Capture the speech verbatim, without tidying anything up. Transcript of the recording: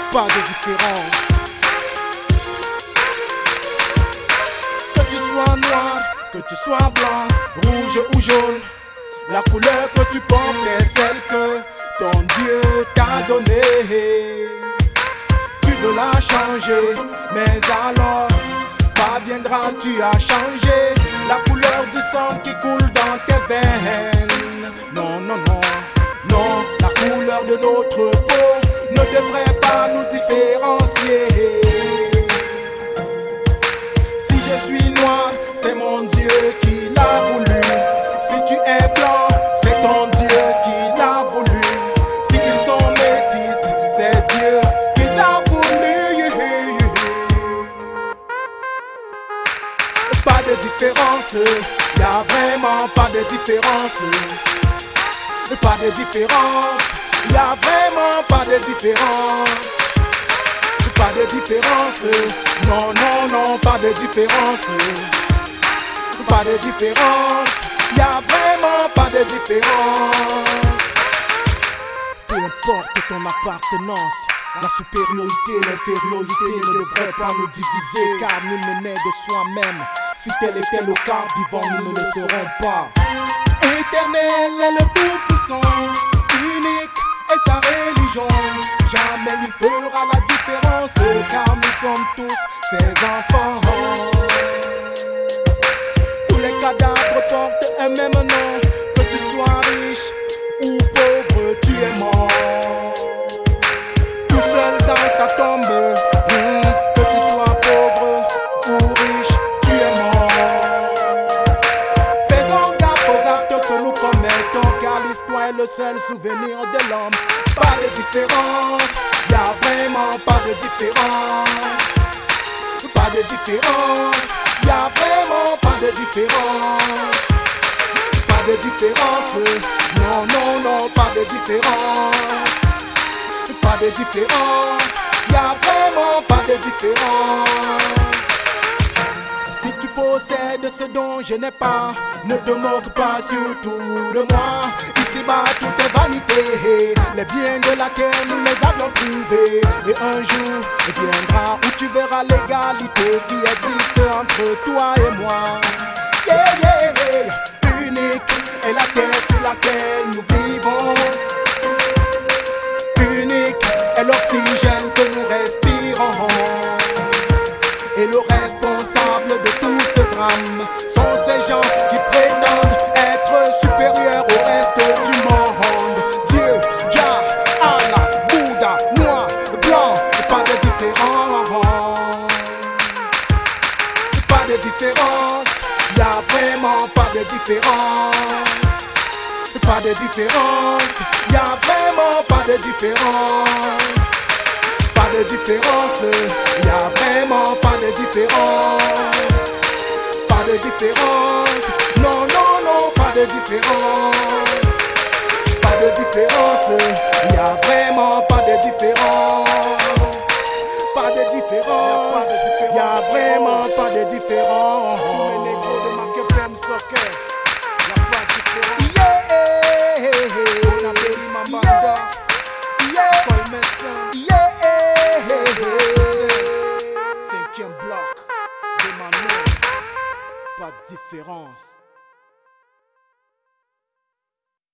pas de différence. Que tu sois noir, que tu sois blanc, rouge ou jaune, la couleur que tu portes est celle que ton Dieu t'a donnée. Tu veux la changer, mais alors parviendras-tu à changer la couleur du sang qui coule dans tes veines? Non, non, non, non, la couleur de notre peau ne devrait pas nous différencier. Si je suis noir, c'est mon Dieu qui l'a voulu. Si tu es blanc, c'est ton Dieu qui l'a voulu. S'ils sont métis, c'est Dieu qui l'a voulu. Pas de différence, y a vraiment pas de différence. Pas de différence, y a vraiment pas de différence. Pas de différence, non, non, non, pas de différence. Pas de différence, y a vraiment pas de différence. Peu importe ton appartenance, la supériorité et l'infériorité ne devraient pas nous diviser, car nul ne naît de soi-même. Si tel était le cas, vivant nous ne le serons pas. Éternel est le tout-puissant, unique est sa religion. Jamais il fera la différence, car nous sommes tous ses enfants. Tous les cadavres portent un même nom, que tu sois riche ou pauvre, tu es mort. Tout seul dans ta tombe, mmh, que tu sois pauvre ou riche, tu es mort. Faisons gaffe aux actes que nous commettons, car l'histoire est le seul souvenir de l'homme. Pas de différence, y a vraiment pas de différence. Pas de différence, y a vraiment pas de différence. Pas de différence, non, non, non, pas de différence. Pas de différence, y a vraiment pas de différence. Si tu possèdes ce dont je n'ai pas, ne te moque pas surtout de moi. Ici-bas tout est vanité, les biens de la terre nous les avions trouvés. Et un jour viendra où tu verras l'égalité qui existe entre toi et moi. Yeah, yeah, yeah. Unique est la terre sur laquelle nous vivons. Unique est l'oxygène que nous respirons. Et le responsable de tout ce drame sont ces gens qui prétendent être supérieurs au reste du monde. Dieu, Jah, Allah, Bouddha, noir, blanc, pas de différence. Pas de différence, y a vraiment pas de différence. Pas de différence, y a vraiment pas de différence. Pas de différence, y a vraiment pas de différence. Pas de différence, non, non, non, pas de différence. Pas de différence, y a vraiment pas de différence. Pas de différence, y a vraiment pas de différence. Tous les négros de Mac F M Soccer, y a pas de différence. Yeah, on a béni ma banda, yeah, Paul Messin, yeah. Cinquième bloc de ma main, pas de différence.